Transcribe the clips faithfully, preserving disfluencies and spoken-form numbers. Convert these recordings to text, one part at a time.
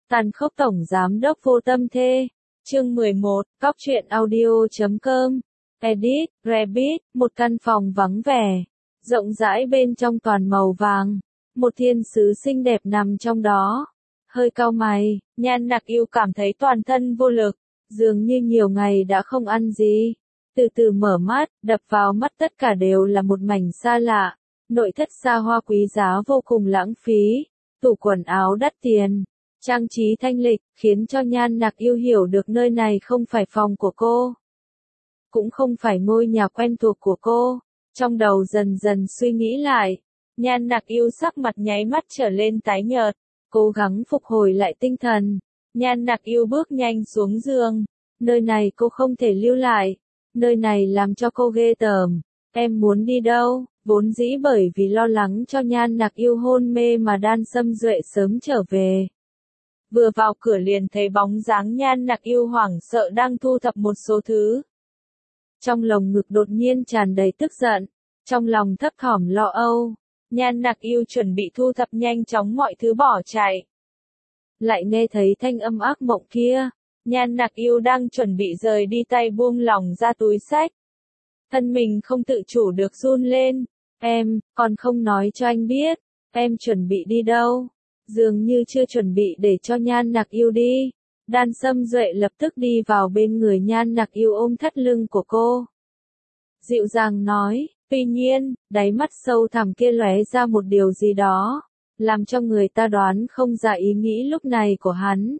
Tàn khốc tổng giám đốc vô tâm thê. Chương mười một, Cóc truyện audio chấm com. Edit, Rabbit, một căn phòng vắng vẻ, rộng rãi bên trong toàn màu vàng. Một thiên sứ xinh đẹp nằm trong đó. Hơi cau mày, Nhan Nặc Yêu cảm thấy toàn thân vô lực, dường như nhiều ngày đã không ăn gì. Từ từ mở mắt, đập vào mắt tất cả đều là một mảnh xa lạ. Nội thất xa hoa quý giá vô cùng lãng phí, tủ quần áo đắt tiền, trang trí thanh lịch, khiến cho Nhan Nặc Yêu hiểu được nơi này không phải phòng của cô, cũng không phải ngôi nhà quen thuộc của cô. Trong đầu dần dần suy nghĩ lại, Nhan Nặc Yêu sắc mặt nháy mắt trở lên tái nhợt, cố gắng phục hồi lại tinh thần. Nhan Nặc Yêu bước nhanh xuống giường, nơi này cô không thể lưu lại, nơi này làm cho cô ghê tởm. Em muốn đi đâu? Vốn dĩ bởi vì lo lắng cho Nhan Nặc Yêu hôn mê mà Đan Sâm Duệ sớm trở về. Vừa vào cửa liền thấy bóng dáng Nhan Nặc Yêu hoảng sợ đang thu thập một số thứ. Trong lồng ngực đột nhiên tràn đầy tức giận, trong lòng thấp thỏm lo âu, Nhan Nặc Yêu chuẩn bị thu thập nhanh chóng mọi thứ bỏ chạy. Lại nghe thấy thanh âm ác mộng kia, Nhan Nặc Yêu đang chuẩn bị rời đi tay buông lỏng ra túi xách. Thân mình không tự chủ được run lên. Em, còn không nói cho anh biết, em chuẩn bị đi đâu? Dường như chưa chuẩn bị để cho Nhan Nặc Yêu đi. Đan Sâm Duệ lập tức đi vào bên người Nhan Nặc Yêu ôm thắt lưng của cô. Dịu dàng nói, tuy nhiên, đáy mắt sâu thẳm kia lóe ra một điều gì đó, làm cho người ta đoán không ra ý nghĩ lúc này của hắn.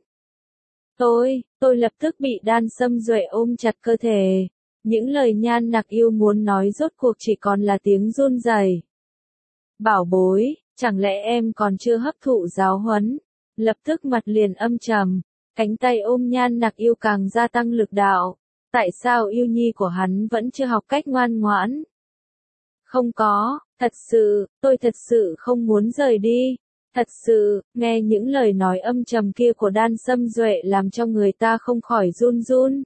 Tôi, tôi lập tức bị Đan Sâm Duệ ôm chặt cơ thể. Những lời Nhan Nặc Yêu muốn nói rốt cuộc chỉ còn là tiếng run rẩy. Bảo bối, chẳng lẽ em còn chưa hấp thụ giáo huấn? Lập tức mặt liền âm trầm, cánh tay ôm Nhan Nặc Yêu càng gia tăng lực đạo. Tại sao yêu nhi của hắn vẫn chưa học cách ngoan ngoãn? Không có, thật sự, tôi thật sự không muốn rời đi. Thật sự, nghe những lời nói âm trầm kia của Đan Sâm Duệ làm cho người ta không khỏi run run.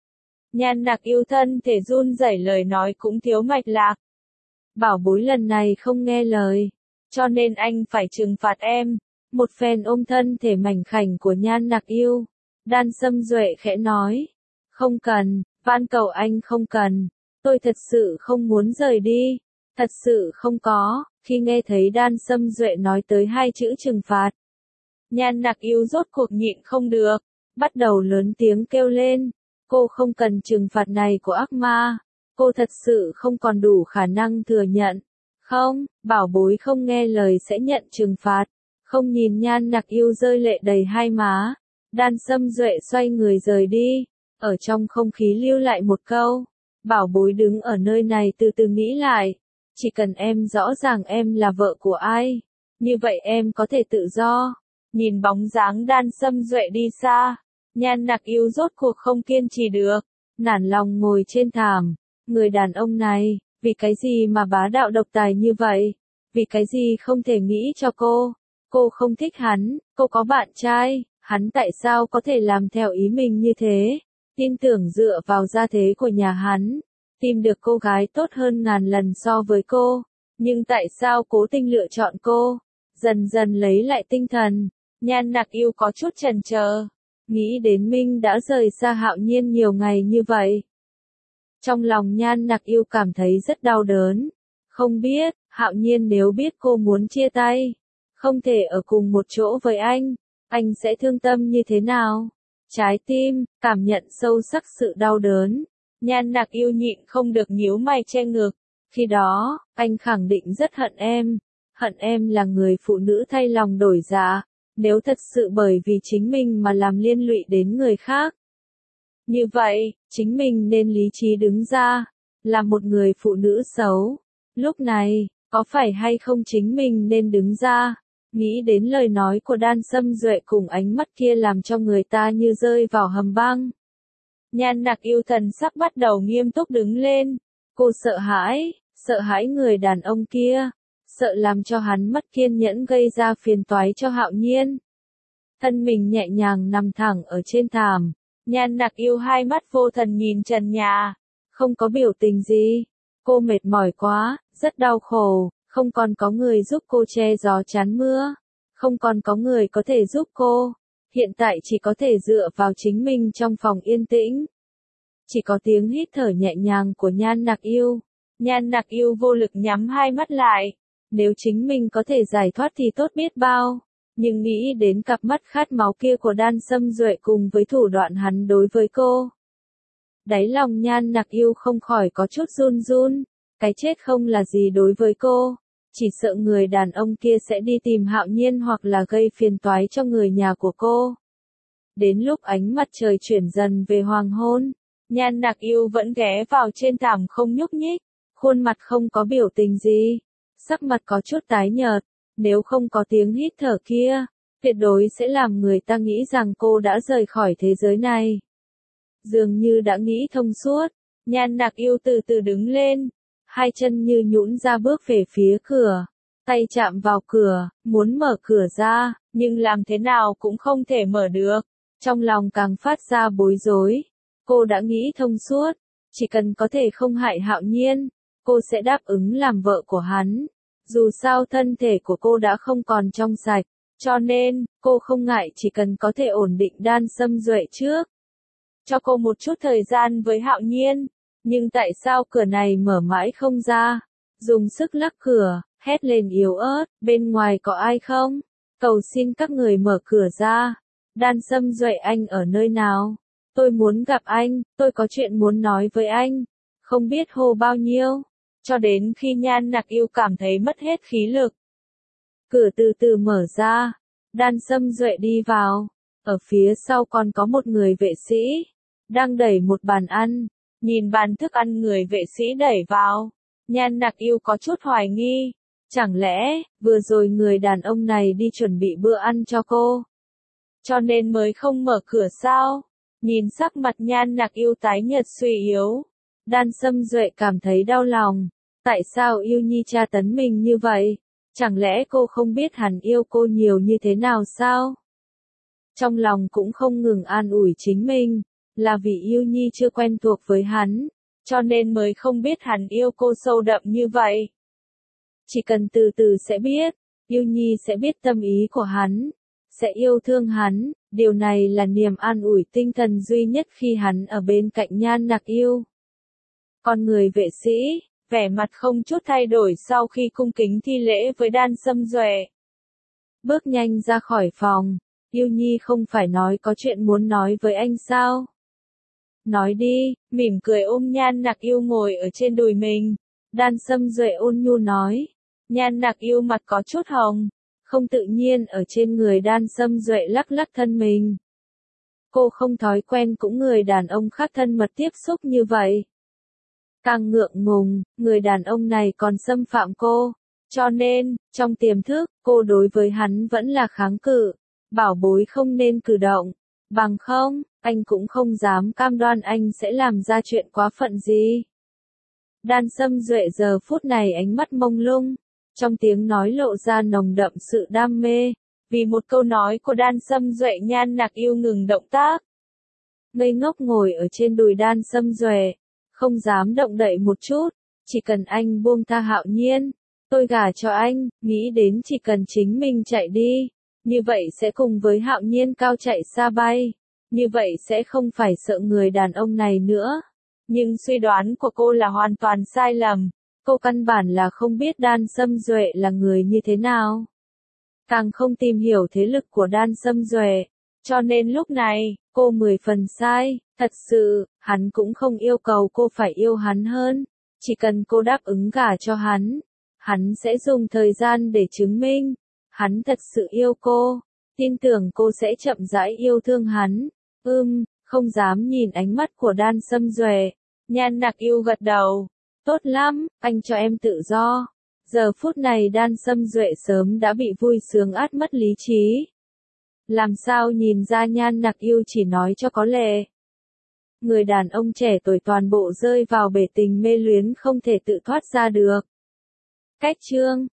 Nhan Nặc Yêu thân thể run rẩy, lời nói cũng thiếu mạch lạc. Bảo bối lần này không nghe lời, cho nên anh phải trừng phạt em. Một phen ôm thân thể mảnh khảnh của Nhan Nặc Yêu, Đan Sâm Duệ khẽ nói, không cần, van cầu anh không cần, tôi thật sự không muốn rời đi, thật sự không có. Khi nghe thấy Đan Sâm Duệ nói tới hai chữ trừng phạt, Nhan Nặc Yêu rốt cuộc nhịn không được, bắt đầu lớn tiếng kêu lên. Cô không cần trừng phạt này của ác ma, cô thật sự không còn đủ khả năng thừa nhận. Không, bảo bối không nghe lời sẽ nhận trừng phạt. Không nhìn Nhan Nặc Yêu rơi lệ đầy hai má, Đan Sâm Duệ xoay người rời đi, ở trong không khí lưu lại một câu. Bảo bối đứng ở nơi này từ từ nghĩ lại, chỉ cần em rõ ràng em là vợ của ai, như vậy em có thể tự do. Nhìn bóng dáng Đan Sâm Duệ đi xa, Nhan Nặc Yêu rốt cuộc không kiên trì được, nản lòng ngồi trên thảm. Người đàn ông này, vì cái gì mà bá đạo độc tài như vậy? Vì cái gì không thể nghĩ cho cô? Cô không thích hắn, cô có bạn trai, hắn tại sao có thể làm theo ý mình như thế? Tin tưởng dựa vào gia thế của nhà hắn, tìm được cô gái tốt hơn ngàn lần so với cô, nhưng tại sao cố tình lựa chọn cô? Dần dần lấy lại tinh thần, Nhan Nặc Yêu có chút chần chờ. Nghĩ đến Minh đã rời xa Hạo Nhiên nhiều ngày như vậy. Trong lòng Nhan Nặc Yêu cảm thấy rất đau đớn. Không biết, Hạo Nhiên nếu biết cô muốn chia tay, không thể ở cùng một chỗ với anh, anh sẽ thương tâm như thế nào? Trái tim, cảm nhận sâu sắc sự đau đớn. Nhan Nặc Yêu nhịn không được nhíu mày che ngực. Khi đó, anh khẳng định rất hận em. Hận em là người phụ nữ thay lòng đổi dạ. Nếu thật sự bởi vì chính mình mà làm liên lụy đến người khác, như vậy, chính mình nên lý trí đứng ra, là một người phụ nữ xấu. Lúc này, có phải hay không chính mình nên đứng ra? Nghĩ đến lời nói của Đan Sâm Duệ cùng ánh mắt kia làm cho người ta như rơi vào hầm băng. Nhan Nặc Yêu thần sắc bắt đầu nghiêm túc đứng lên. Cô sợ hãi, sợ hãi người đàn ông kia, sợ làm cho hắn mất kiên nhẫn gây ra phiền toái cho Hạo Nhiên. Thân mình nhẹ nhàng nằm thẳng ở trên thảm, Nhan Nặc Yêu hai mắt vô thần nhìn trần nhà, không có biểu tình gì. Cô mệt mỏi quá, rất đau khổ, không còn có người giúp cô che gió chắn mưa, không còn có người có thể giúp cô. hiện tại chỉ có thể dựa vào chính mình trong phòng yên tĩnh. Chỉ có tiếng hít thở nhẹ nhàng của Nhan Nặc Yêu. Nhan Nặc Yêu vô lực nhắm hai mắt lại. Nếu chính mình có thể giải thoát thì tốt biết bao. Nhưng nghĩ đến cặp mắt khát máu kia của Đan Sâm Duệ cùng với thủ đoạn hắn đối với cô. Đáy lòng Nhan Nặc Yêu không khỏi có chút run run. Cái chết không là gì đối với cô. Chỉ sợ người đàn ông kia sẽ đi tìm Hạo Nhiên hoặc là gây phiền toái cho người nhà của cô. Đến lúc ánh mặt trời chuyển dần về hoàng hôn, Nhan Nặc Yêu vẫn ghé vào trên thảm không nhúc nhích, khuôn mặt không có biểu tình gì, sắc mặt có chút tái nhợt, nếu không có tiếng hít thở kia, tuyệt đối sẽ làm người ta nghĩ rằng cô đã rời khỏi thế giới này. Dường như đã nghĩ thông suốt, Nhan Nặc Yêu từ từ đứng lên, hai chân như nhũn ra bước về phía cửa, tay chạm vào cửa, muốn mở cửa ra, nhưng làm thế nào cũng không thể mở được, trong lòng càng phát ra bối rối. Cô đã nghĩ thông suốt, chỉ cần có thể không hại Hạo Nhiên, cô sẽ đáp ứng làm vợ của hắn. Dù sao thân thể của cô đã không còn trong sạch, cho nên, cô không ngại chỉ cần có thể ổn định Đan Sâm Duệ trước. Cho cô một chút thời gian với Hạo Nhiên, nhưng tại sao cửa này mở mãi không ra? Dùng sức lắc cửa, hét lên yếu ớt, bên ngoài có ai không? Cầu xin các người mở cửa ra. Đan Sâm Duệ, anh ở nơi nào? Tôi muốn gặp anh, tôi có chuyện muốn nói với anh. Không biết hô bao nhiêu. Cho đến khi Nhan Nặc Yêu cảm thấy mất hết khí lực. Cửa từ từ mở ra. Đan Sâm Duệ đi vào. Ở phía sau còn có một người vệ sĩ. Đang đẩy một bàn ăn. Nhìn bàn thức ăn người vệ sĩ đẩy vào. Nhan Nặc Yêu có chút hoài nghi. Chẳng lẽ, vừa rồi người đàn ông này đi chuẩn bị bữa ăn cho cô? Cho nên mới không mở cửa sao? Nhìn sắc mặt Nhan Nặc Yêu tái nhợt suy yếu. Đan Sâm Duệ cảm thấy đau lòng. Tại sao Yêu Nhi tra tấn mình như vậy? Chẳng lẽ cô không biết hắn yêu cô nhiều như thế nào sao? Trong lòng cũng không ngừng an ủi chính mình. Là vì Yêu Nhi chưa quen thuộc với hắn. Cho nên mới không biết hắn yêu cô sâu đậm như vậy. Chỉ cần từ từ sẽ biết. Yêu Nhi sẽ biết tâm ý của hắn. Sẽ yêu thương hắn. Điều này là niềm an ủi tinh thần duy nhất khi hắn ở bên cạnh Nhan Nặc Yêu. Còn người vệ sĩ, vẻ mặt không chút thay đổi sau khi cung kính thi lễ với Đan Sâm Duệ. Bước nhanh ra khỏi phòng. Yêu Nhi không phải nói có chuyện muốn nói với anh sao? Nói đi, mỉm cười ôm Nhan Nặc Yêu ngồi ở trên đùi mình. Đan Sâm Duệ ôn nhu nói. Nhan Nặc Yêu mặt có chút hồng. Không tự nhiên ở trên người Đan Sâm Duệ lắc lắc thân mình. Cô không thói quen cũng người đàn ông khác thân mật tiếp xúc như vậy. Càng ngượng ngùng, người đàn ông này còn xâm phạm cô. Cho nên, trong tiềm thức, cô đối với hắn vẫn là kháng cự. Bảo bối không nên cử động. Bằng không, anh cũng không dám cam đoan anh sẽ làm ra chuyện quá phận gì. Đan Sâm Duệ giờ phút này ánh mắt mông lung. Trong tiếng nói lộ ra nồng đậm sự đam mê. Vì một câu nói của Đan Sâm Duệ, Nhan Nặc Yêu ngừng động tác. Ngây ngốc ngồi ở trên đùi Đan Sâm Duệ. Không dám động đậy một chút. Chỉ cần anh buông tha Hạo Nhiên. Tôi gả cho anh. Nghĩ đến chỉ cần chính mình chạy đi. Như vậy sẽ cùng với Hạo Nhiên cao chạy xa bay. Như vậy sẽ không phải sợ người đàn ông này nữa. Nhưng suy đoán của cô là hoàn toàn sai lầm. Cô căn bản là không biết Đan Sâm Duệ là người như thế nào. Càng không tìm hiểu thế lực của Đan Sâm Duệ. Cho nên lúc này, cô mười phần sai. Thật sự, hắn cũng không yêu cầu cô phải yêu hắn hơn. Chỉ cần cô đáp ứng gả cho hắn. Hắn sẽ dùng thời gian để chứng minh. Hắn thật sự yêu cô. Tin tưởng cô sẽ chậm rãi yêu thương hắn. Ưm, không dám nhìn ánh mắt của Đan Sâm Duệ. Nhan Nặc Yêu gật đầu. Tốt lắm, anh cho em tự do. Giờ phút này Đan Sâm Duệ sớm đã bị vui sướng át mất lý trí. Làm sao nhìn ra Nhan Nặc Yêu chỉ nói cho có lệ. Người đàn ông trẻ tuổi toàn bộ rơi vào bể tình mê luyến không thể tự thoát ra được. Cách chương